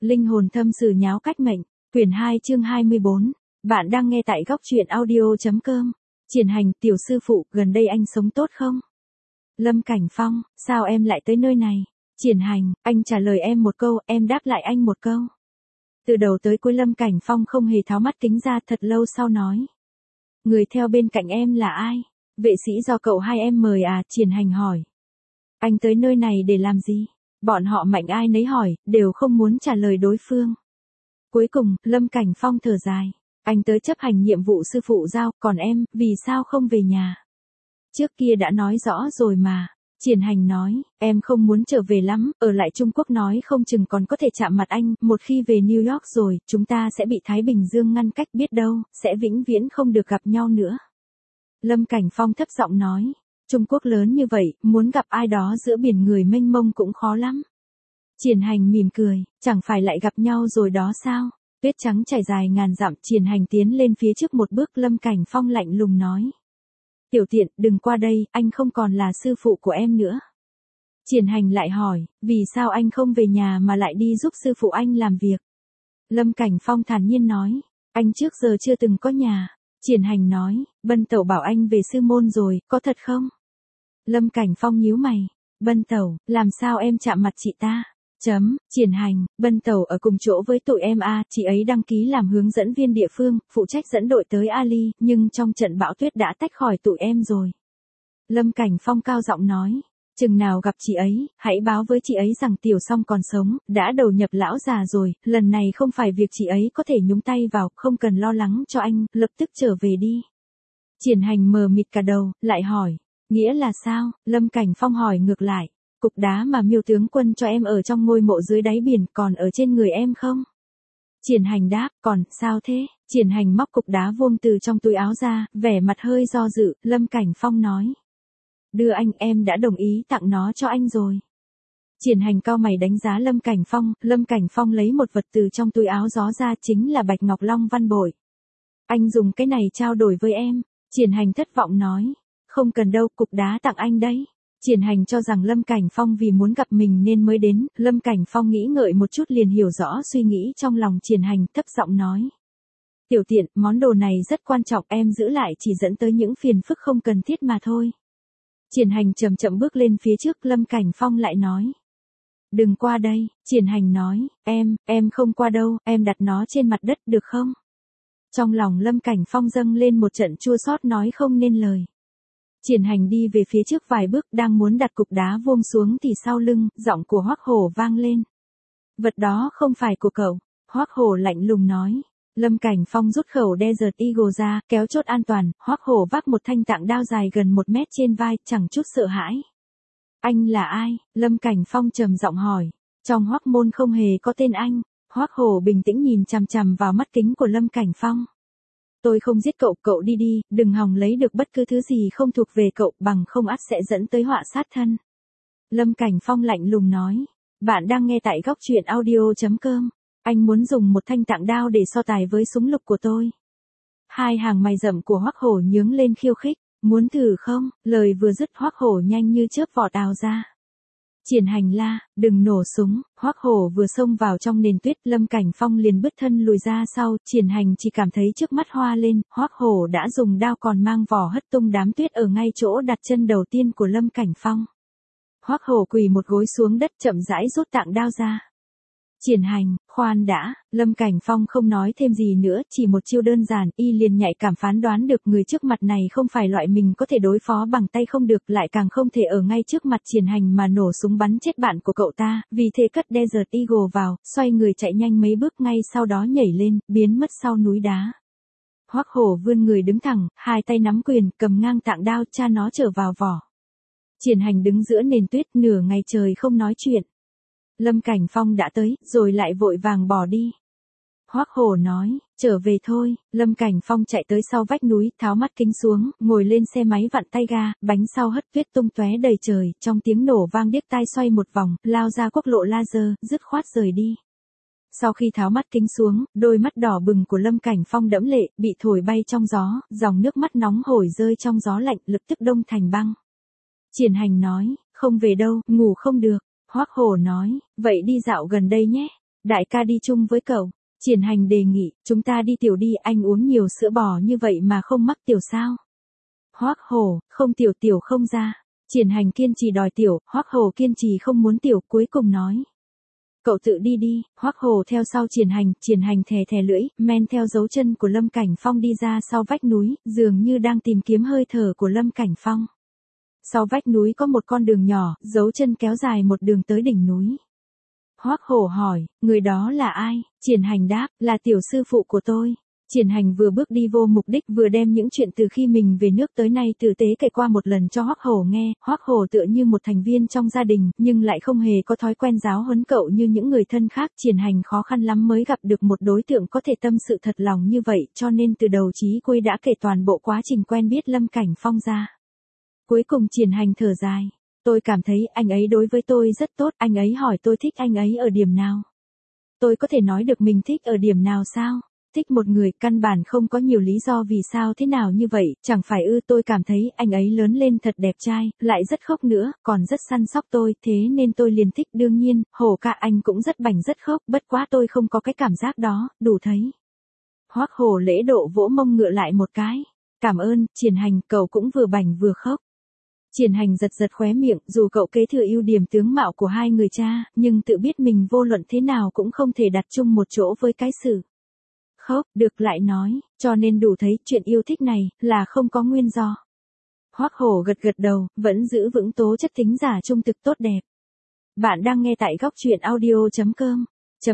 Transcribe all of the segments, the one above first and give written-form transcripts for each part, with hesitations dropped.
Linh hồn thâm sử nháo cách mệnh, quyển 2 chương 24. Bạn đang nghe tại góc truyện audio.com. Triển Hành, tiểu sư phụ, gần đây anh sống tốt không? Lâm Cảnh Phong, sao em lại tới nơi này? Triển Hành, anh trả lời em một câu, em đáp lại anh một câu. Từ đầu tới cuối Lâm Cảnh Phong không hề tháo mắt kính ra, thật lâu sau nói. Người theo bên cạnh em là ai? Vệ sĩ do cậu hai em mời à? Triển Hành hỏi. Anh tới nơi này để làm gì? Bọn họ mạnh ai nấy hỏi, đều không muốn trả lời đối phương. Cuối cùng, Lâm Cảnh Phong thở dài. Anh tới chấp hành nhiệm vụ sư phụ giao, còn em, vì sao không về nhà? Trước kia đã nói rõ rồi mà. Triển Hành nói, em không muốn trở về lắm, ở lại Trung Quốc nói không chừng còn có thể chạm mặt anh, một khi về New York rồi, chúng ta sẽ bị Thái Bình Dương ngăn cách, biết đâu, sẽ vĩnh viễn không được gặp nhau nữa. Lâm Cảnh Phong thấp giọng nói, Trung Quốc lớn như vậy, muốn gặp ai đó giữa biển người mênh mông cũng khó lắm. Triển Hành mỉm cười, chẳng phải lại gặp nhau rồi đó sao? Tuyết trắng trải dài ngàn dặm. Triển Hành tiến lên phía trước một bước. Lâm Cảnh Phong lạnh lùng nói. Tiểu tiện, đừng qua đây, anh không còn là sư phụ của em nữa. Triển Hành lại hỏi, vì sao anh không về nhà mà lại đi giúp sư phụ anh làm việc? Lâm Cảnh Phong thản nhiên nói, anh trước giờ chưa từng có nhà. Triển Hành nói, Bân Tẩu bảo anh về sư môn rồi, có thật không? Lâm Cảnh Phong nhíu mày, Bân Tẩu, làm sao em chạm mặt chị ta? Triển Hành, Bân Tẩu ở cùng chỗ với tụi em à, chị ấy đăng ký làm hướng dẫn viên địa phương, phụ trách dẫn đội tới Ali, nhưng trong trận bão tuyết đã tách khỏi tụi em rồi. Lâm Cảnh Phong cao giọng nói, chừng nào gặp chị ấy, hãy báo với chị ấy rằng Tiểu Song còn sống, đã đầu nhập lão già rồi, lần này không phải việc chị ấy có thể nhúng tay vào, không cần lo lắng cho anh, lập tức trở về đi. Triển Hành mờ mịt cả đầu, lại hỏi, nghĩa là sao? Lâm Cảnh Phong hỏi ngược lại. Cục đá mà Miêu tướng quân cho em ở trong ngôi mộ dưới đáy biển còn ở trên người em không? Triển Hành đáp, còn, sao thế? Triển Hành móc cục đá vuông từ trong túi áo ra, vẻ mặt hơi do dự. Lâm Cảnh Phong nói. Đưa anh, em đã đồng ý tặng nó cho anh rồi. Triển Hành cau mày đánh giá Lâm Cảnh Phong. Lâm Cảnh Phong lấy một vật từ trong túi áo gió ra, chính là bạch ngọc long văn bội. Anh dùng cái này trao đổi với em. Triển Hành thất vọng nói. Không cần đâu, cục đá tặng anh đấy. Triển Hành cho rằng Lâm Cảnh Phong vì muốn gặp mình nên mới đến. Lâm Cảnh Phong nghĩ ngợi một chút liền hiểu rõ suy nghĩ trong lòng Triển Hành, thấp giọng nói. Tiểu tiện, món đồ này rất quan trọng, em giữ lại chỉ dẫn tới những phiền phức không cần thiết mà thôi. Triển Hành chậm chậm bước lên phía trước. Lâm Cảnh Phong lại nói. Đừng qua đây. Triển Hành nói, em không qua đâu, em đặt nó trên mặt đất được không? Trong lòng Lâm Cảnh Phong dâng lên một trận chua xót nói không nên lời. Triển Hành đi về phía trước vài bước, đang muốn đặt cục đá vuông xuống thì sau lưng, giọng của Hoắc Hổ vang lên. Vật đó không phải của cậu. Hoắc Hổ lạnh lùng nói. Lâm Cảnh Phong rút khẩu Desert Eagle ra, kéo chốt an toàn. Hoắc Hổ vác một thanh tạng đao dài gần 1 mét trên vai, chẳng chút sợ hãi. Anh là ai? Lâm Cảnh Phong trầm giọng hỏi. Trong Hoắc môn không hề có tên anh. Hoắc Hổ bình tĩnh nhìn chằm chằm vào mắt kính của Lâm Cảnh Phong. Tôi không giết cậu, cậu đi đi, đừng hòng lấy được bất cứ thứ gì không thuộc về cậu, bằng không ắt sẽ dẫn tới họa sát thân. Lâm Cảnh Phong lạnh lùng nói. Bạn đang nghe tại góc truyện audio.com. Anh muốn dùng một thanh tạng đao để so tài với súng lục của tôi. Hai hàng mày rậm của Hoắc Hổ nhướng lên khiêu khích. Muốn thử không? Lời vừa dứt Hoắc Hổ nhanh như chớp vọt ào ra. Triển Hành la, đừng nổ súng. Hoắc Hổ vừa xông vào trong nền tuyết. Lâm Cảnh Phong liền bứt thân lùi ra sau. Triển Hành chỉ cảm thấy trước mắt hoa lên. Hoắc Hổ đã dùng đao còn mang vỏ hất tung đám tuyết ở ngay chỗ đặt chân đầu tiên của Lâm Cảnh Phong. Hoắc Hổ quỳ một gối xuống đất, chậm rãi rút tạng đao ra. Triển Hành, khoan đã. Lâm Cảnh Phong không nói thêm gì nữa, chỉ một chiêu đơn giản, y liền nhạy cảm phán đoán được người trước mặt này không phải loại mình có thể đối phó bằng tay không được, lại càng không thể ở ngay trước mặt Triển Hành mà nổ súng bắn chết bạn của cậu ta, vì thế cất Desert Eagle vào, xoay người chạy nhanh mấy bước, ngay sau đó nhảy lên, biến mất sau núi đá. Hoắc Hổ vươn người đứng thẳng, hai tay nắm quyền, cầm ngang tạng đao, cha nó trở vào vỏ. Triển Hành đứng giữa nền tuyết, nửa ngày trời không nói chuyện. Lâm Cảnh Phong đã tới, rồi lại vội vàng bỏ đi. Hoắc Hổ nói, trở về thôi. Lâm Cảnh Phong chạy tới sau vách núi, tháo mắt kính xuống, ngồi lên xe máy vặn tay ga, bánh sau hất tuyết tung tóe đầy trời, trong tiếng nổ vang điếc tai, xoay một vòng, lao ra quốc lộ laser, dứt khoát rời đi. Sau khi tháo mắt kính xuống, đôi mắt đỏ bừng của Lâm Cảnh Phong đẫm lệ, bị thổi bay trong gió, dòng nước mắt nóng hổi rơi trong gió lạnh, lập tức đông thành băng. Triển Hành nói, không về đâu, ngủ không được. Hoắc Hổ nói, vậy đi dạo gần đây nhé. Đại ca đi chung với cậu. Triển Hành đề nghị, chúng ta đi tiểu đi, anh uống nhiều sữa bò như vậy mà không mắc tiểu sao? Hoắc Hổ, không tiểu tiểu không ra. Triển Hành kiên trì đòi tiểu, Hoắc Hổ kiên trì không muốn tiểu, cuối cùng nói. Cậu tự đi đi, Hoắc Hổ theo sau Triển Hành thè thè lưỡi, men theo dấu chân của Lâm Cảnh Phong đi ra sau vách núi, dường như đang tìm kiếm hơi thở của Lâm Cảnh Phong. Sau vách núi có một con đường nhỏ, dấu chân kéo dài một đường tới đỉnh núi. Hoắc Hổ hỏi, người đó là ai? Triển Hành đáp, là tiểu sư phụ của tôi. Triển Hành vừa bước đi vô mục đích vừa đem những chuyện từ khi mình về nước tới nay tử tế kể qua một lần cho Hoắc Hổ nghe. Hoắc Hổ tựa như một thành viên trong gia đình, nhưng lại không hề có thói quen giáo huấn cậu như những người thân khác. Triển Hành khó khăn lắm mới gặp được một đối tượng có thể tâm sự thật lòng như vậy, cho nên từ đầu chí cuối đã kể toàn bộ quá trình quen biết Lâm Cảnh Phong ra. Cuối cùng Triển Hành thở dài. Tôi cảm thấy anh ấy đối với tôi rất tốt, anh ấy hỏi tôi thích anh ấy ở điểm nào. Tôi có thể nói được mình thích ở điểm nào sao? Thích một người căn bản không có nhiều lý do vì sao thế nào như vậy, chẳng phải tôi cảm thấy anh ấy lớn lên thật đẹp trai, lại rất khóc nữa, còn rất săn sóc tôi, thế nên tôi liền thích. Đương nhiên, Hổ ca anh cũng rất bảnh rất khóc, bất quá tôi không có cái cảm giác đó, đủ thấy. Hoắc Hổ lễ độ vỗ mông ngựa lại một cái. Cảm ơn, Triển Hành, cậu cũng vừa bảnh vừa khóc. Triển Hành giật giật khóe miệng, dù cậu kế thừa ưu điểm tướng mạo của hai người cha, nhưng tự biết mình vô luận thế nào cũng không thể đặt chung một chỗ với cái sự khóc, được lại nói, cho nên đủ thấy chuyện yêu thích này là không có nguyên do. Hoắc Hổ gật gật đầu, vẫn giữ vững tố chất thính giả trung thực tốt đẹp. Bạn đang nghe tại góc truyện audio.com.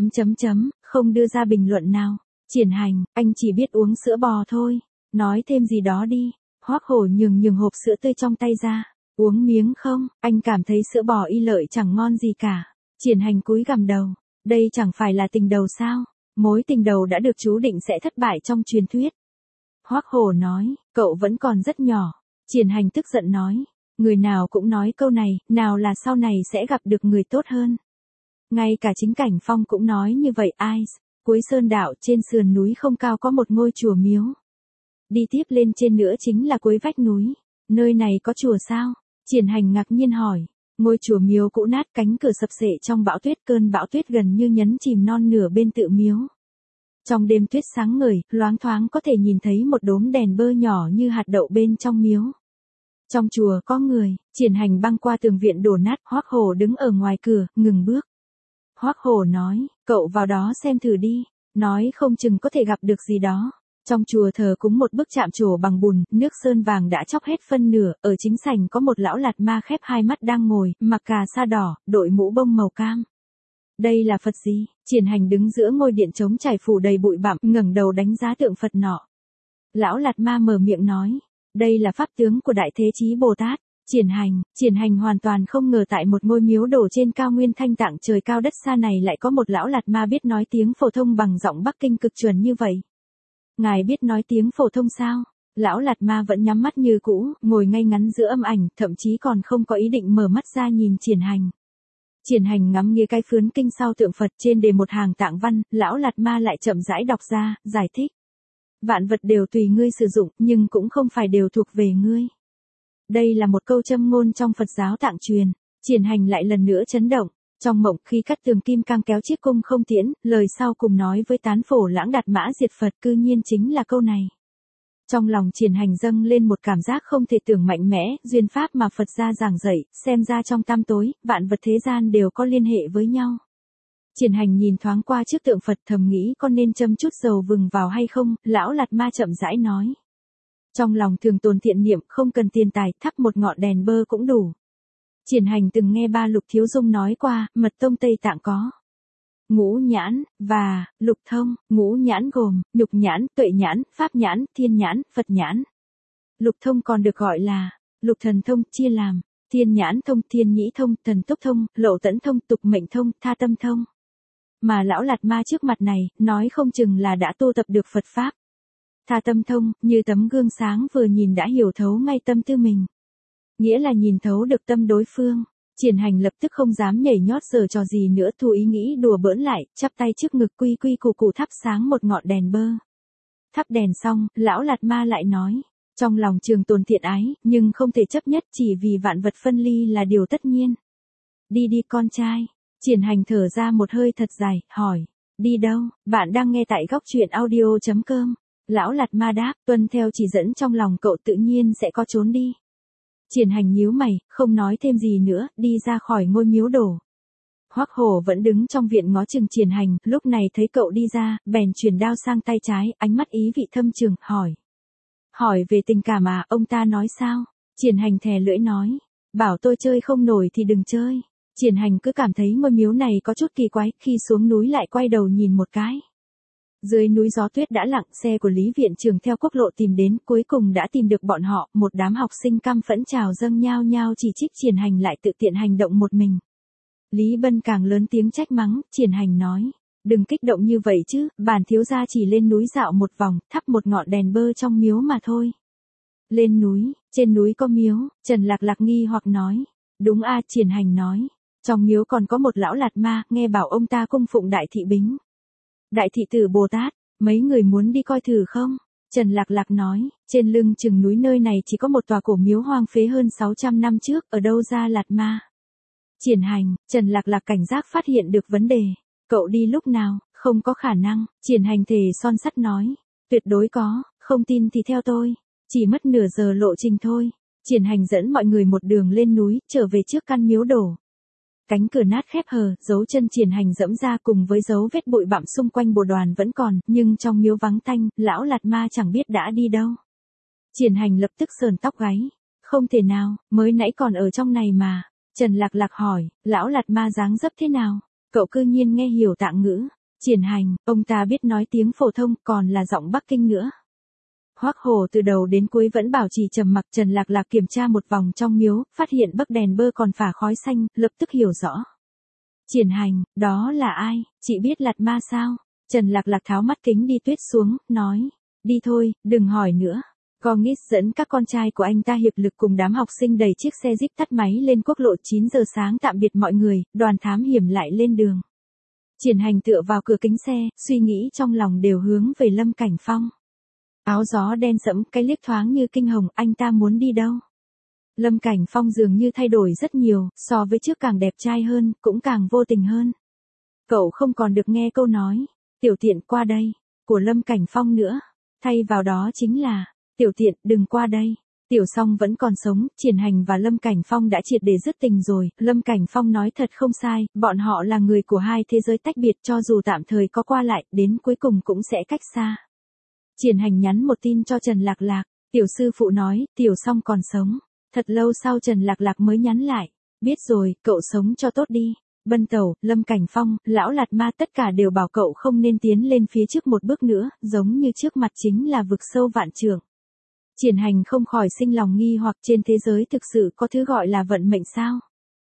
Không đưa ra bình luận nào. Triển Hành, anh chỉ biết uống sữa bò thôi. Nói thêm gì đó đi. Hoắc Hổ nhường hộp sữa tươi trong tay ra. Uống miếng không, anh cảm thấy sữa bò y lợi chẳng ngon gì cả. Triển Hành cúi gằm đầu. Đây chẳng phải là tình đầu sao? Mối tình đầu đã được chú định sẽ thất bại trong truyền thuyết. Hoắc Hổ nói, cậu vẫn còn rất nhỏ. Triển Hành tức giận nói, người nào cũng nói câu này, nào là sau này sẽ gặp được người tốt hơn. Ngay cả chính Cảnh Phong cũng nói như vậy. Ai, cuối sơn đạo trên sườn núi không cao có một ngôi chùa miếu. Đi tiếp lên trên nữa chính là cuối vách núi. Nơi này có chùa sao? Triển Hành ngạc nhiên hỏi. Ngôi chùa miếu cũ nát, cánh cửa sập xệ trong bão tuyết, cơn bão tuyết gần như nhấn chìm non nửa bên tự miếu. Trong đêm tuyết sáng ngời, loáng thoáng có thể nhìn thấy một đốm đèn bơ nhỏ như hạt đậu bên trong miếu. Trong chùa có người. Triển Hành băng qua tường viện đổ nát, Hoắc Hổ đứng ở ngoài cửa, ngừng bước. Hoắc Hổ nói, cậu vào đó xem thử đi, nói không chừng có thể gặp được gì đó. Trong chùa thờ cúng một bức chạm trổ bằng bùn, nước sơn vàng đã chóc hết phân nửa, ở chính sảnh có một lão lạt ma khép hai mắt đang ngồi, mặc cà sa đỏ, đội mũ bông màu cam. Đây là Phật gì? Triển Hành đứng giữa ngôi điện trống trải phủ đầy bụi bặm, ngẩng đầu đánh giá tượng Phật nọ. Lão lạt ma mở miệng nói, đây là pháp tướng của Đại Thế Chí Bồ Tát. Triển Hành hoàn toàn không ngờ tại một ngôi miếu đổ trên cao nguyên thanh tạng trời cao đất xa này lại có một lão lạt ma biết nói tiếng phổ thông bằng giọng Bắc Kinh cực chuẩn như vậy. Ngài biết nói tiếng phổ thông sao? Lão lạt ma vẫn nhắm mắt như cũ, ngồi ngay ngắn giữa âm ảnh, thậm chí còn không có ý định mở mắt ra nhìn Triển Hành. Triển Hành ngắm nghía cái phướn kinh sau tượng Phật, trên đề một hàng tạng văn, lão lạt ma lại chậm rãi đọc ra, giải thích. Vạn vật đều tùy ngươi sử dụng, nhưng cũng không phải đều thuộc về ngươi. Đây là một câu châm ngôn trong Phật giáo Tạng truyền. Triển Hành lại lần nữa chấn động. Trong mộng, khi cắt tường kim cang kéo chiếc cung không tiễn, lời sau cùng nói với tán phổ lãng đạt mã diệt Phật, cư nhiên chính là câu này. Trong lòng Triển Hành dâng lên một cảm giác không thể tưởng mạnh mẽ, duyên pháp mà Phật gia giảng dạy, xem ra trong tam tối, vạn vật thế gian đều có liên hệ với nhau. Triển Hành nhìn thoáng qua trước tượng Phật, thầm nghĩ có nên châm chút dầu vừng vào hay không. Lão lạt ma chậm rãi nói. Trong lòng thường tồn thiện niệm, không cần tiền tài, thắp một ngọn đèn bơ cũng đủ. Triển Hành từng nghe Ba Lục Thiếu Dung nói qua, mật tông Tây Tạng có ngũ nhãn và lục thông. Ngũ nhãn gồm nhục nhãn, tuệ nhãn, pháp nhãn, thiên nhãn, Phật nhãn. Lục thông còn được gọi là lục thần thông, chia làm thiên nhãn thông, thiên nhĩ thông, thần túc thông, lộ tẫn thông, tục mệnh thông, tha tâm thông. Mà lão lạt ma trước mặt này, nói không chừng là đã tu tập được Phật pháp. Tha tâm thông, như tấm gương sáng vừa nhìn đã hiểu thấu ngay tâm tư mình. Nghĩa là nhìn thấu được tâm đối phương. Triển Hành lập tức không dám nhảy nhót giở trò gì nữa, thu ý nghĩ đùa bỡn lại, chắp tay trước ngực quy quy củ củ thắp sáng một ngọn đèn bơ. Thắp đèn xong, lão lạt ma lại nói, trong lòng trường tồn thiện ái, nhưng không thể chấp nhất chỉ vì vạn vật phân ly là điều tất nhiên. Đi đi con trai. Triển Hành thở ra một hơi thật dài, hỏi. Đi đâu? Bạn đang nghe tại góc truyện audio.com. Lão Lạt Ma đáp, tuân theo chỉ dẫn trong lòng cậu tự nhiên sẽ có trốn đi. Triển Hành nhíu mày, không nói thêm gì nữa, đi ra khỏi ngôi miếu đổ. Hoắc Hổ vẫn đứng trong viện ngó chừng Triển Hành, lúc này thấy cậu đi ra, bèn chuyển đao sang tay trái, ánh mắt ý vị thâm trường, hỏi. Hỏi về tình cảm à, ông ta nói sao? Triển Hành thè lưỡi nói. Bảo tôi chơi không nổi thì đừng chơi. Triển Hành cứ cảm thấy ngôi miếu này có chút kỳ quái, khi xuống núi lại quay đầu nhìn một cái. Dưới núi gió tuyết đã lặng, xe của Lý Viện Trường theo quốc lộ tìm đến, cuối cùng đã tìm được bọn họ, một đám học sinh căm phẫn trào dâng nhao nhao chỉ trích Triển Hành lại tự tiện hành động một mình. Lý Bân càng lớn tiếng trách mắng, Triển Hành nói, đừng kích động như vậy chứ, bản thiếu gia chỉ lên núi dạo một vòng, thắp một ngọn đèn bơ trong miếu mà thôi. Lên núi, trên núi có miếu, Trần Lạc Lạc nghi hoặc nói, đúng a, Triển Hành nói, trong miếu còn có một lão Lạt Ma, nghe bảo ông ta cung phụng Đại Thị Bính. Đại Thị Tử Bồ Tát, mấy người muốn đi coi thử không? Trần Lạc Lạc nói, trên lưng chừng núi nơi này chỉ có một tòa cổ miếu hoang phế hơn 600 năm trước, ở đâu ra Lạt Ma? Triển Hành, Trần Lạc Lạc cảnh giác phát hiện được vấn đề. Cậu đi lúc nào? Không có khả năng. Triển Hành thề son sắt nói, tuyệt đối có, không tin thì theo tôi. Chỉ mất nửa giờ lộ trình thôi. Triển Hành dẫn mọi người một đường lên núi, trở về trước căn miếu đổ. Cánh cửa nát khép hờ, dấu chân Triển Hành dẫm ra cùng với dấu vết bụi bặm xung quanh bồ đoàn vẫn còn, nhưng trong miếu vắng tanh, lão Lạt Ma chẳng biết đã đi đâu. Triển Hành lập tức sờn tóc gáy. Không thể nào, mới nãy còn ở trong này mà. Trần Lạc Lạc hỏi, lão Lạt Ma dáng dấp thế nào? Cậu cư nhiên nghe hiểu Tạng ngữ. Triển Hành, ông ta biết nói tiếng phổ thông, còn là giọng Bắc Kinh nữa. Hoắc Hổ từ đầu đến cuối vẫn bảo trì trầm mặc. Trần Lạc Lạc kiểm tra một vòng trong miếu, phát hiện bấc đèn bơ còn phả khói xanh, lập tức hiểu rõ. Triển Hành, đó là ai? Chị biết Lạt Ma sao? Trần Lạc Lạc tháo mắt kính đi tuyết xuống, nói, đi thôi, đừng hỏi nữa. Gongis dẫn các con trai của anh ta hiệp lực cùng đám học sinh đẩy chiếc xe jeep tắt máy lên quốc lộ 9 giờ sáng tạm biệt mọi người, đoàn thám hiểm lại lên đường. Triển Hành tựa vào cửa kính xe, suy nghĩ trong lòng đều hướng về Lâm Cảnh Phong. Áo gió đen sẫm, cái liếc thoáng như kinh hồng, anh ta muốn đi đâu? Lâm Cảnh Phong dường như thay đổi rất nhiều, so với trước càng đẹp trai hơn, cũng càng vô tình hơn. Cậu không còn được nghe câu nói, tiểu tiện qua đây, của Lâm Cảnh Phong nữa. Thay vào đó chính là, tiểu tiện, đừng qua đây. Tiểu Song vẫn còn sống, Triển Hành và Lâm Cảnh Phong đã triệt để dứt tình rồi. Lâm Cảnh Phong nói thật không sai, bọn họ là người của hai thế giới tách biệt, cho dù tạm thời có qua lại, đến cuối cùng cũng sẽ cách xa. Triển Hành nhắn một tin cho Trần Lạc Lạc, tiểu sư phụ nói, Tiểu Song còn sống. Thật lâu sau Trần Lạc Lạc mới nhắn lại, biết rồi, cậu sống cho tốt đi. Bân Tẩu, Lâm Cảnh Phong, lão Lạt Ma tất cả đều bảo cậu không nên tiến lên phía trước một bước nữa, giống như trước mặt chính là vực sâu vạn trượng. Triển Hành không khỏi sinh lòng nghi hoặc, trên thế giới thực sự có thứ gọi là vận mệnh sao?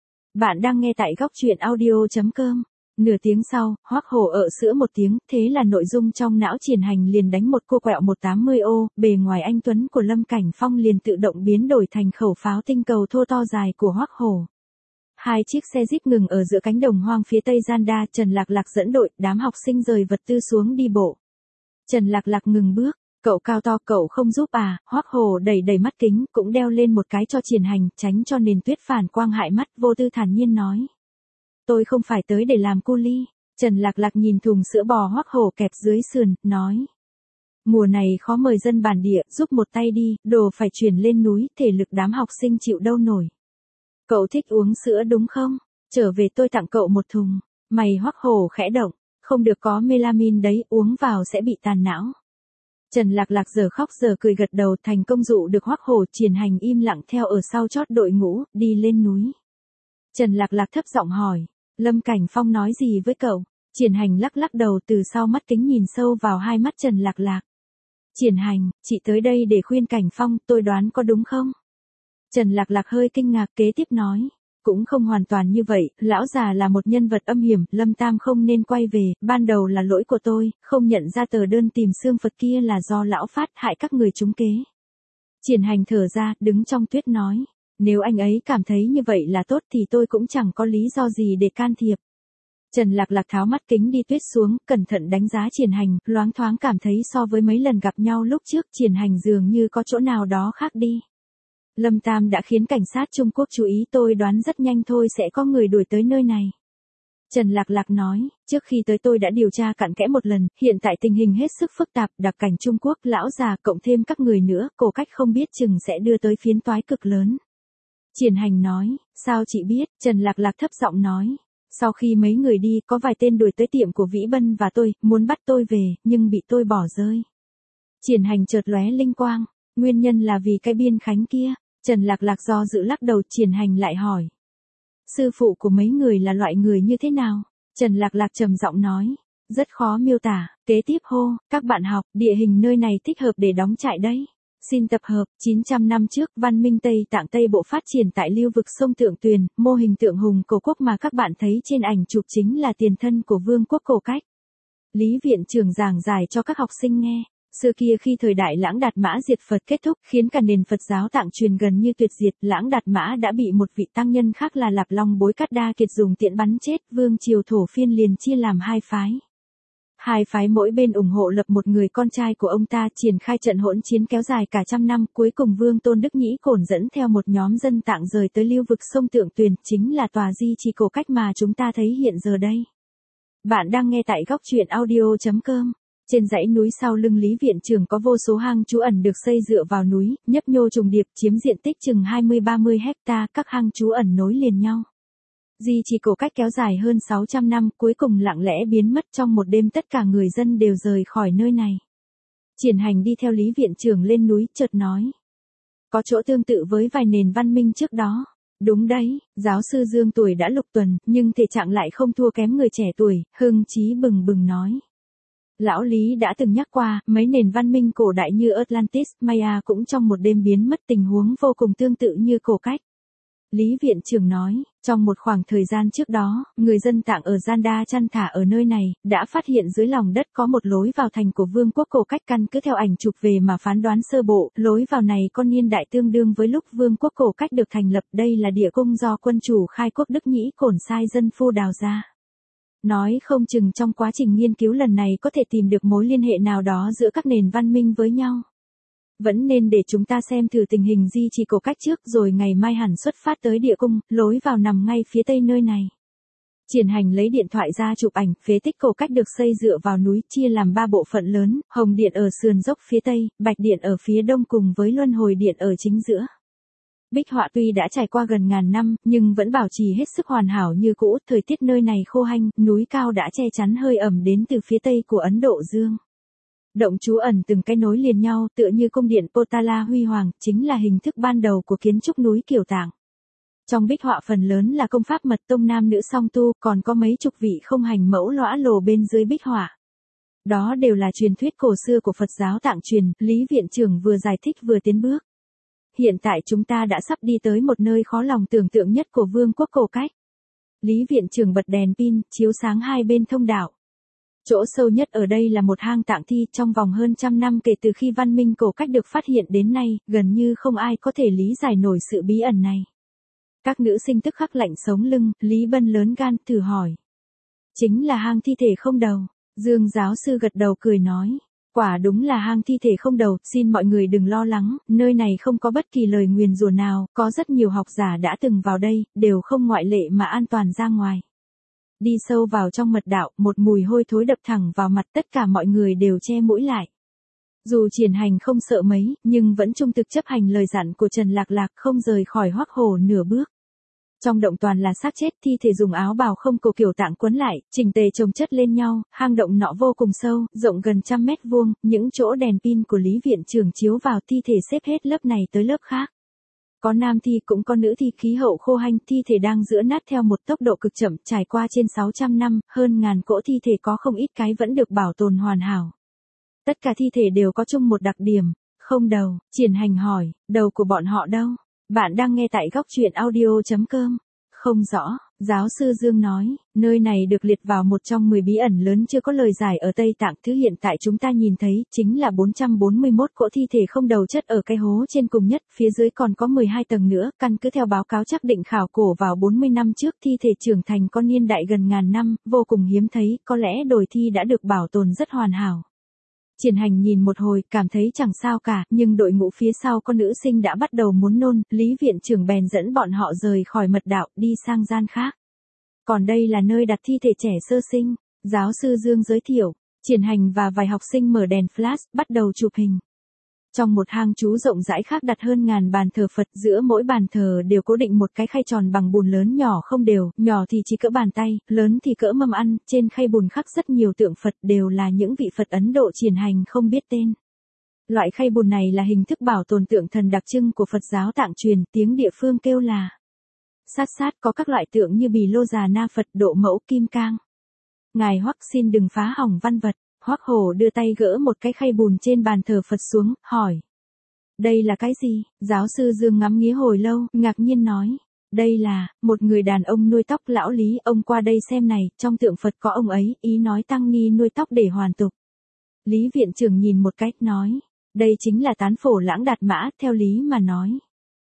Bạn đang nghe tại góc truyện audio.com. Nửa tiếng sau, Hoắc Hổ ợ sữa một tiếng, thế là nội dung trong não Triển Hành liền đánh một cô quẹo 180 ô, bề ngoài anh tuấn của Lâm Cảnh Phong liền tự động biến đổi thành khẩu pháo tinh cầu thô to dài của Hoắc Hổ. Hai chiếc xe jeep ngừng ở giữa cánh đồng hoang phía tây gian đa, Trần Lạc Lạc dẫn đội, đám học sinh rời vật tư xuống đi bộ. Trần Lạc Lạc ngừng bước, cậu cao to, cậu không giúp à? Hoắc Hổ đẩy đẩy mắt kính, cũng đeo lên một cái cho Triển Hành, tránh cho nền tuyết phản quang hại mắt, vô tư thản nhiên nói. Tôi không phải tới để làm cu ly. Trần Lạc Lạc nhìn thùng sữa bò Hoắc Hổ kẹp dưới sườn, nói. Mùa này khó mời dân bản địa, giúp một tay đi, đồ phải chuyển lên núi, thể lực đám học sinh chịu đâu nổi. Cậu thích uống sữa đúng không? Trở về tôi tặng cậu một thùng. Mày Hoắc Hổ khẽ động, không được có melamin đấy, uống vào sẽ bị tàn não. Trần Lạc Lạc giờ khóc giờ cười gật đầu, thành công dụ được Hoắc Hổ. Triển Hành im lặng theo ở sau chót đội ngũ, đi lên núi. Trần Lạc Lạc thấp giọng hỏi, Lâm Cảnh Phong nói gì với cậu? Triển Hành lắc lắc đầu, từ sau mắt kính nhìn sâu vào hai mắt Trần Lạc Lạc. Triển Hành, chị tới đây để khuyên Cảnh Phong, tôi đoán có đúng không? Trần Lạc Lạc hơi kinh ngạc, kế tiếp nói. Cũng không hoàn toàn như vậy, lão già là một nhân vật âm hiểm, Lâm Tam không nên quay về, ban đầu là lỗi của tôi, không nhận ra tờ đơn tìm xương Phật kia là do lão phát hại các người trúng kế. Triển Hành thở ra, đứng trong tuyết nói. Nếu anh ấy cảm thấy như vậy là tốt thì tôi cũng chẳng có lý do gì để can thiệp. Trần Lạc Lạc tháo mắt kính đi tuyết xuống, cẩn thận đánh giá Triển Hành, loáng thoáng cảm thấy so với mấy lần gặp nhau lúc trước, Triển Hành dường như có chỗ nào đó khác đi. Lâm Tam đã khiến cảnh sát Trung Quốc chú ý, tôi đoán rất nhanh thôi sẽ có người đuổi tới nơi này. Trần Lạc Lạc nói, trước khi tới tôi đã điều tra cặn kẽ một lần, hiện tại tình hình hết sức phức tạp, đặc cảnh Trung Quốc, lão già, cộng thêm các người nữa, Cổ Cách không biết chừng sẽ đưa tới phiến toái cực lớn. Triển Hành nói, sao chị biết, Trần Lạc Lạc thấp giọng nói. Sau khi mấy người đi, có vài tên đuổi tới tiệm của Vĩ Bân và tôi, muốn bắt tôi về, nhưng bị tôi bỏ rơi. Triển Hành chợt lóe linh quang, nguyên nhân là vì cái Biên Khánh kia. Trần Lạc Lạc do dự lắc đầu, Triển Hành lại hỏi. Sư phụ của mấy người là loại người như thế nào? Trần Lạc Lạc trầm giọng nói. Rất khó miêu tả, kế tiếp hô, các bạn học, địa hình nơi này thích hợp để đóng trại đấy. Xin tập hợp, 900 năm trước, văn minh Tây Tạng Tây Bộ phát triển tại lưu vực sông Thượng Tuyền, mô hình tượng hùng cổ quốc mà các bạn thấy trên ảnh chụp chính là tiền thân của vương quốc Cổ Cách. Lý viện trưởng giảng giải cho các học sinh nghe. Xưa kia khi thời đại Lãng Đạt Mã diệt Phật kết thúc khiến cả nền Phật giáo Tạng truyền gần như tuyệt diệt, Lãng Đạt Mã đã bị một vị tăng nhân khác là Lạp Long Bối Cát Đa Kiệt dùng tiễn bắn chết, vương triều Thổ Phiên liền chia làm hai phái. Hai phái mỗi bên ủng hộ lập một người con trai của ông ta, triển khai trận hỗn chiến kéo dài cả trăm năm, cuối cùng Vương Tôn Đức Nhĩ Cổn dẫn theo một nhóm dân Tạng rời tới lưu vực sông Thượng Tuyền, chính là tòa di trì Cổ Cách mà chúng ta thấy hiện giờ đây. Bạn đang nghe tại góc truyện audio.com. Trên dãy núi sau lưng Lý viện trưởng có vô số hang trú ẩn được xây dựa vào núi, nhấp nhô trùng điệp, chiếm diện tích chừng 20-30 hecta, các hang trú ẩn nối liền nhau. Di trì Cổ Cách kéo dài hơn 600 năm, cuối cùng lặng lẽ biến mất trong một đêm, tất cả người dân đều rời khỏi nơi này. Triển Hành đi theo Lý viện trưởng lên núi, chợt nói. Có chỗ tương tự với vài nền văn minh trước đó. Đúng đấy, giáo sư Dương tuổi đã lục tuần, nhưng thể trạng lại không thua kém người trẻ tuổi, hưng chí bừng bừng nói. Lão Lý đã từng nhắc qua, mấy nền văn minh cổ đại như Atlantis, Maya cũng trong một đêm biến mất, tình huống vô cùng tương tự như Cổ Cách. Lý viện trưởng nói, trong một khoảng thời gian trước đó, người dân Tạng ở Janda chăn thả ở nơi này, đã phát hiện dưới lòng đất có một lối vào thành của vương quốc Cổ Cách, căn cứ theo ảnh chụp về mà phán đoán sơ bộ, lối vào này có niên đại tương đương với lúc vương quốc Cổ Cách được thành lập, đây là địa cung do quân chủ khai quốc Đức Nhĩ Cổn sai dân phu đào ra. Nói không chừng trong quá trình nghiên cứu lần này có thể tìm được mối liên hệ nào đó giữa các nền văn minh với nhau. Vẫn nên để chúng ta xem thử tình hình di trì Cổ Cách trước rồi ngày mai hẳn xuất phát tới địa cung, lối vào nằm ngay phía tây nơi này. Triển Hành lấy điện thoại ra chụp ảnh, phế tích Cổ Cách được xây dựa vào núi, chia làm 3 bộ phận lớn, Hồng Điện ở sườn dốc phía tây, Bạch Điện ở phía đông cùng với Luân Hồi Điện ở chính giữa. Bích họa tuy đã trải qua gần ngàn năm, nhưng vẫn bảo trì hết sức hoàn hảo như cũ, thời tiết nơi này khô hanh, núi cao đã che chắn hơi ẩm đến từ phía tây của Ấn Độ Dương. Động trú ẩn từng cái nối liền nhau, tựa như cung điện Potala huy hoàng, chính là hình thức ban đầu của kiến trúc núi Kiều Tạng. Trong bích họa phần lớn là công pháp mật tông nam nữ song tu, còn có mấy chục vị không hành mẫu lõa lồ bên dưới bích họa. Đó đều là truyền thuyết cổ xưa của Phật giáo Tạng truyền, Lý viện trưởng vừa giải thích vừa tiến bước. Hiện tại chúng ta đã sắp đi tới một nơi khó lòng tưởng tượng nhất của vương quốc Cổ Cách. Lý viện trưởng bật đèn pin, chiếu sáng hai bên thông đạo. Chỗ sâu nhất ở đây là một hang tạng thi, trong vòng hơn trăm năm kể từ khi văn minh Cổ Cách được phát hiện đến nay, gần như không ai có thể lý giải nổi sự bí ẩn này. Các nữ sinh tức khắc lạnh sống lưng, Lý Bân lớn gan, thử hỏi. Chính là hang thi thể không đầu. Dương giáo sư gật đầu cười nói. Quả đúng là hang thi thể không đầu, xin mọi người đừng lo lắng, nơi này không có bất kỳ lời nguyền rủa nào, có rất nhiều học giả đã từng vào đây, đều không ngoại lệ mà an toàn ra ngoài. Đi sâu vào trong mật đạo, một mùi hôi thối đập thẳng vào mặt, tất cả mọi người đều che mũi lại. Dù Triển Hành không sợ mấy, nhưng vẫn trung thực chấp hành lời dặn của Trần Lạc Lạc, không rời khỏi Hoắc Hồ nửa bước. Trong động toàn là xác chết, thi thể dùng áo bào không cổ kiểu Tạng quấn lại, chỉnh tề chồng chất lên nhau, hang động nọ vô cùng sâu, rộng gần 100 mét vuông, những chỗ đèn pin của Lý viện trưởng chiếu vào thi thể xếp hết lớp này tới lớp khác. Có nam thi cũng có nữ thi, khí hậu khô hanh, thi thể đang rữa nát theo một tốc độ cực chậm, trải qua trên 600 năm, hơn ngàn cỗ thi thể có không ít cái vẫn được bảo tồn hoàn hảo. Tất cả thi thể đều có chung một đặc điểm, không đầu. Triển Hành hỏi, đầu của bọn họ đâu? Bạn đang nghe tại góc truyện audio.com. Không rõ, giáo sư Dương nói, nơi này được liệt vào một trong 10 bí ẩn lớn chưa có lời giải ở Tây Tạng. Thứ hiện tại chúng ta nhìn thấy, chính là 441 cỗ thi thể không đầu chất ở cái hố trên cùng nhất, phía dưới còn có 12 tầng nữa, căn cứ theo báo cáo xác định khảo cổ vào 40 năm trước, thi thể trưởng thành có niên đại gần ngàn năm, vô cùng hiếm thấy, có lẽ đồi thi đã được bảo tồn rất hoàn hảo. Triển Hành nhìn một hồi, cảm thấy chẳng sao cả, nhưng đội ngũ phía sau có nữ sinh đã bắt đầu muốn nôn, Lý viện trưởng bèn dẫn bọn họ rời khỏi mật đạo, đi sang gian khác. Còn đây là nơi đặt thi thể trẻ sơ sinh, giáo sư Dương giới thiệu. Triển Hành và vài học sinh mở đèn flash, bắt đầu chụp hình. Trong một hang trú rộng rãi khác đặt hơn ngàn bàn thờ Phật, giữa mỗi bàn thờ đều cố định một cái khay tròn bằng bùn lớn nhỏ không đều, nhỏ thì chỉ cỡ bàn tay, lớn thì cỡ mâm ăn, trên khay bùn khắc rất nhiều tượng Phật, đều là những vị Phật Ấn Độ Triển Hành không biết tên. Loại khay bùn này là hình thức bảo tồn tượng thần đặc trưng của Phật giáo Tạng truyền, tiếng địa phương kêu là sát sát, có các loại tượng như Bì Lô Già Na Phật, Độ Mẫu, Kim Cang. Ngài Hoắc xin đừng phá hỏng văn vật. Hoắc Hổ đưa tay gỡ một cái khay bùn trên bàn thờ Phật xuống, hỏi. Đây là cái gì? Giáo sư Dương ngắm nghía hồi lâu, ngạc nhiên nói. Đây là, một người đàn ông nuôi tóc lão Lý, ông qua đây xem này, trong tượng Phật có ông ấy, ý nói tăng ni nuôi tóc để hoàn tục. Lý viện trưởng nhìn một cách nói. Đây chính là tán phổ Lãng Đạt Mã, theo lý mà nói.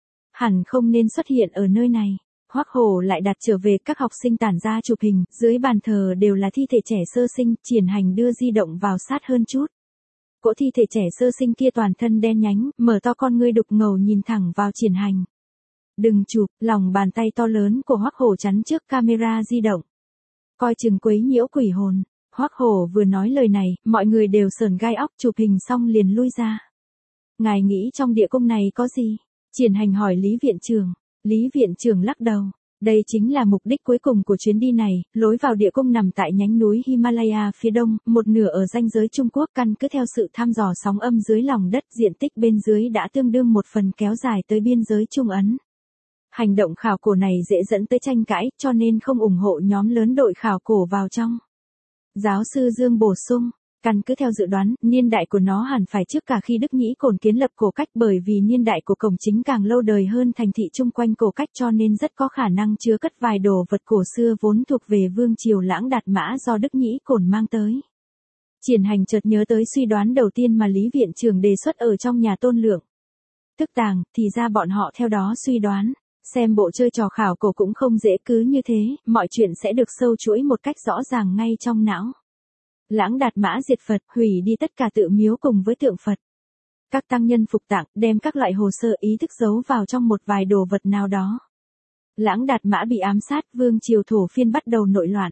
Hẳn không nên xuất hiện ở nơi này. Hoắc Hổ lại đặt trở về, các học sinh tản ra chụp hình, dưới bàn thờ đều là thi thể trẻ sơ sinh, Triển Hành đưa di động vào sát hơn chút. Cỗ thi thể trẻ sơ sinh kia toàn thân đen nhánh, mở to con ngươi đục ngầu nhìn thẳng vào Triển Hành. Đừng chụp, lòng bàn tay to lớn của Hoắc Hổ chắn trước camera di động. Coi chừng quấy nhiễu quỷ hồn. Hoắc Hổ vừa nói lời này, mọi người đều sởn gai óc, chụp hình xong liền lui ra. Ngài nghĩ trong địa cung này có gì? Triển Hành hỏi Lý viện trưởng. Lý viện trưởng lắc đầu. Đây chính là mục đích cuối cùng của chuyến đi này, lối vào địa cung nằm tại nhánh núi Himalaya phía đông, một nửa ở ranh giới Trung Quốc, căn cứ theo sự thăm dò sóng âm dưới lòng đất, diện tích bên dưới đã tương đương một phần kéo dài tới biên giới Trung Ấn. Hành động khảo cổ này dễ dẫn tới tranh cãi, cho nên không ủng hộ nhóm lớn đội khảo cổ vào trong. Giáo sư Dương bổ sung. Căn cứ theo dự đoán, niên đại của nó hẳn phải trước cả khi Đức Nhĩ Cổn kiến lập Cổ Cách, bởi vì niên đại của cổng chính càng lâu đời hơn thành thị chung quanh Cổ Cách, cho nên rất có khả năng chứa cất vài đồ vật cổ xưa vốn thuộc về vương triều Lãng Đạt Mã do Đức Nhĩ Cổn mang tới. Triển Hành chợt nhớ tới suy đoán đầu tiên mà Lý viện trưởng đề xuất ở trong nhà Tôn Lượng. Tức tàng, thì ra bọn họ theo đó suy đoán. Xem bộ chơi trò khảo cổ cũng không dễ, cứ như thế, mọi chuyện sẽ được sâu chuỗi một cách rõ ràng ngay trong não. Lãng Đạt Mã diệt Phật, hủy đi tất cả tự miếu cùng với tượng Phật. Các tăng nhân phục tạng, đem các loại hồ sơ ý thức giấu vào trong một vài đồ vật nào đó. Lãng Đạt Mã bị ám sát, vương triều Thổ Phiên bắt đầu nội loạn.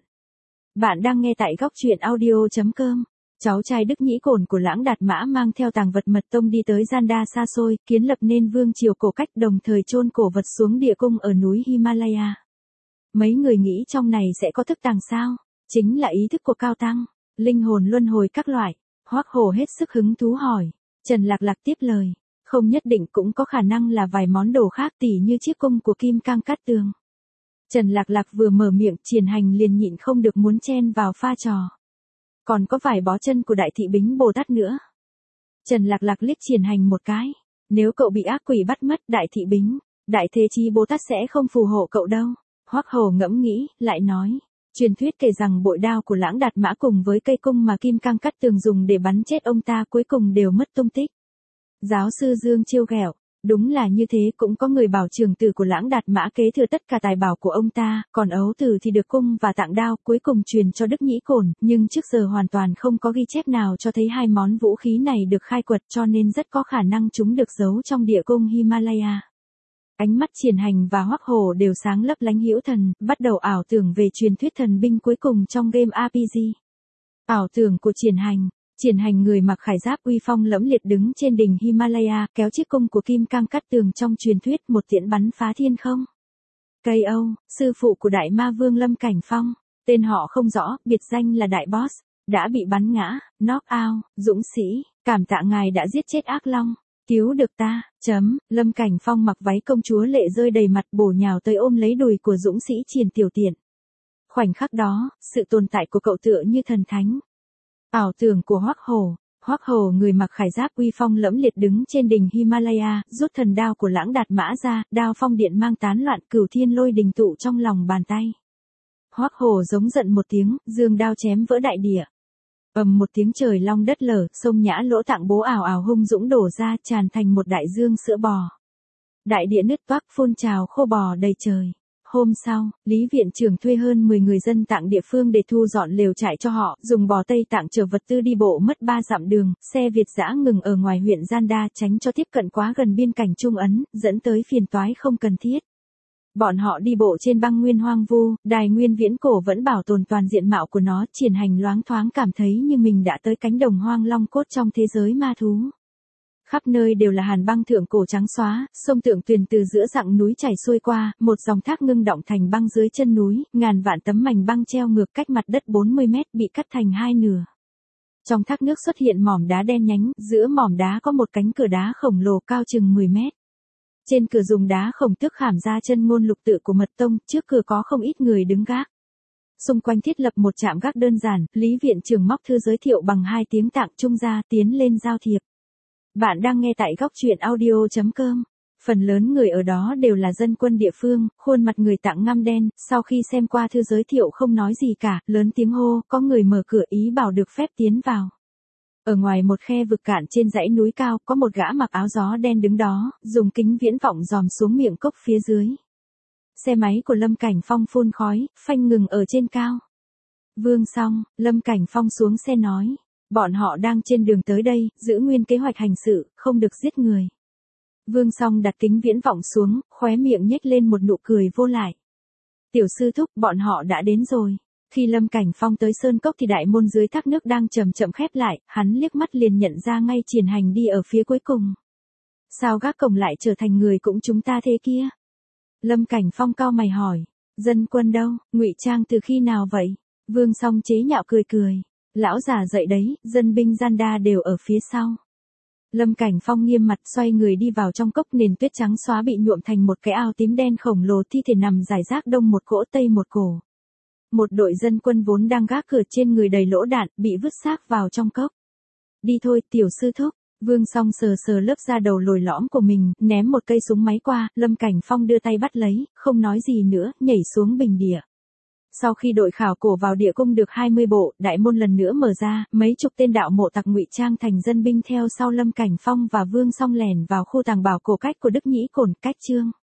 Bạn đang nghe tại góc truyện audio.com. Cháu trai Đức Nhĩ Cổn của Lãng Đạt Mã mang theo tàng vật mật tông đi tới Gian Đa xa xôi, kiến lập nên vương triều Cổ Cách, đồng thời chôn cổ vật xuống địa cung ở núi Himalaya. Mấy người nghĩ trong này sẽ có thức tàng sao? Chính là ý thức của cao tăng. Linh hồn luân hồi các loại. Hoắc Hổ hết sức hứng thú hỏi. Trần Lạc Lạc tiếp lời. Không nhất định, cũng có khả năng là vài món đồ khác, tỉ như chiếc cung của Kim Cang Cát Tường. Trần Lạc Lạc vừa mở miệng, Triển Hành liền nhịn không được muốn chen vào pha trò. Còn có vài bó chân của Đại Thị Bính Bồ Tát nữa. Trần Lạc Lạc liếc Triển Hành một cái. Nếu cậu bị ác quỷ bắt mất, Đại Thị Bính, Đại Thế Chí Bồ Tát sẽ không phù hộ cậu đâu. Hoắc Hổ ngẫm nghĩ, lại nói. Truyền thuyết kể rằng bội đao của Lãng Đạt Mã cùng với cây cung mà Kim Cang Cát Tường dùng để bắn chết ông ta cuối cùng đều mất tung tích. Giáo sư Dương trêu ghẹo. Đúng là như thế, cũng có người bảo trường tử của Lãng Đạt Mã kế thừa tất cả tài bảo của ông ta, còn ấu tử thì được cung và tạng đao cuối cùng truyền cho Đức Nhĩ Cổn, nhưng trước giờ hoàn toàn không có ghi chép nào cho thấy hai món vũ khí này được khai quật, cho nên rất có khả năng chúng được giấu trong địa cung Himalaya. Ánh mắt Triển Hành và Hoắc Hổ đều sáng lấp lánh hữu thần, bắt đầu ảo tưởng về truyền thuyết thần binh cuối cùng trong game RPG. Ảo tưởng của Triển Hành người mặc khải giáp uy phong lẫm liệt đứng trên đỉnh Himalaya, kéo chiếc cung của Kim Cang Cát Tường trong truyền thuyết, một tiễn bắn phá thiên không. KO, sư phụ của Đại Ma Vương Lâm Cảnh Phong, tên họ không rõ, biệt danh là Đại Boss, đã bị bắn ngã, knock out, dũng sĩ, cảm tạ ngài đã giết chết ác long. Cứu được ta, Lâm Cảnh Phong mặc váy công chúa lệ rơi đầy mặt, bổ nhào tới ôm lấy đùi của dũng sĩ Triển Tiểu Tiện. Khoảnh khắc đó, sự tồn tại của cậu tựa như thần thánh. Ảo tưởng của Hoắc Hổ người mặc khải giáp uy phong lẫm liệt đứng trên đỉnh Himalaya, rút thần đao của Lãng Đạt Mã ra, đao phong điện mang tán loạn, cửu thiên lôi đình tụ trong lòng bàn tay. Hoắc Hổ giống giận một tiếng, dương đao chém vỡ đại địa. Ầm một tiếng, trời long đất lở, sông Nhã Lỗ Tạng Bố ảo ảo hung dũng đổ ra, tràn thành một đại dương sữa bò. Đại địa nứt toác, phun trào khô bò đầy trời. Hôm sau, Lý viện trưởng thuê hơn 10 người dân Tạng địa phương để thu dọn lều trại cho họ, dùng bò Tây Tạng chở vật tư đi bộ mất 3 dặm đường, xe Việt dã ngừng ở ngoài huyện Gian Đa tránh cho tiếp cận quá gần biên cảnh Trung Ấn, dẫn tới phiền toái không cần thiết. Bọn họ đi bộ trên băng nguyên hoang vu, đài nguyên viễn cổ vẫn bảo tồn toàn diện mạo của nó, Triển Hành loáng thoáng cảm thấy như mình đã tới cánh đồng hoang long cốt trong thế giới ma thú. Khắp nơi đều là hàn băng thượng cổ trắng xóa, sông Tượng Tuyền từ giữa dặng núi chảy xuôi qua, một dòng thác ngưng đọng thành băng dưới chân núi, ngàn vạn tấm mảnh băng treo ngược cách mặt đất 40 mét bị cắt thành hai nửa. Trong thác nước xuất hiện mỏm đá đen nhánh, giữa mỏm đá có một cánh cửa đá khổng lồ cao chừng 10 mét. Trên cửa dùng đá khổng tước khảm ra chân ngôn lục tự của mật tông, trước cửa có không ít người đứng gác. Xung quanh thiết lập một trạm gác đơn giản, Lý viện trưởng móc thư giới thiệu bằng 2 tiếng Tạng Trung ra, tiến lên giao thiệp. Bạn đang nghe tại góc truyện audio.com. Phần lớn người ở đó đều là dân quân địa phương, khuôn mặt người Tạng ngăm đen, sau khi xem qua thư giới thiệu không nói gì cả, lớn tiếng hô, có người mở cửa ý bảo được phép tiến vào. Ở ngoài một khe vực cạn trên dãy núi cao, có một gã mặc áo gió đen đứng đó, dùng kính viễn vọng dòm xuống miệng cốc phía dưới. Xe máy của Lâm Cảnh Phong phun khói, phanh ngừng ở trên cao. Vương xong, Lâm Cảnh Phong xuống xe nói. Bọn họ đang trên đường tới đây, giữ nguyên kế hoạch hành sự, không được giết người. Vương Song đặt kính viễn vọng xuống, khóe miệng nhếch lên một nụ cười vô lại. Tiểu sư thúc, bọn họ đã đến rồi. Khi Lâm Cảnh Phong tới sơn cốc thì đại môn dưới thác nước đang chậm chậm khép lại, hắn liếc mắt liền nhận ra ngay Triển Hành đi ở phía cuối cùng. Sao gác cổng lại trở thành người cũng chúng ta thế kia? Lâm Cảnh Phong cau mày hỏi. Dân quân đâu, ngụy trang từ khi nào vậy? Vương Song chế nhạo cười cười. Lão già dậy đấy, dân binh gian đa đều ở phía sau. Lâm Cảnh Phong nghiêm mặt xoay người đi vào trong cốc, nền tuyết trắng xóa bị nhuộm thành một cái ao tím đen khổng lồ, thi thể nằm rải rác đông một cỗ tây một cổ. Một đội dân quân vốn đang gác cửa trên người đầy lỗ đạn, bị vứt xác vào trong cốc. Đi thôi, tiểu sư thúc. Vương Song sờ sờ lớp da đầu lồi lõm của mình, ném một cây súng máy qua, Lâm Cảnh Phong đưa tay bắt lấy, không nói gì nữa, nhảy xuống bình địa. Sau khi đội khảo cổ vào địa cung được 20 bộ, đại môn lần nữa mở ra, mấy chục tên đạo mộ tặc ngụy trang thành dân binh theo sau Lâm Cảnh Phong và Vương Song lẻn vào khu tàng bảo cổ cách của Đức Nhĩ Cổn, cách chương.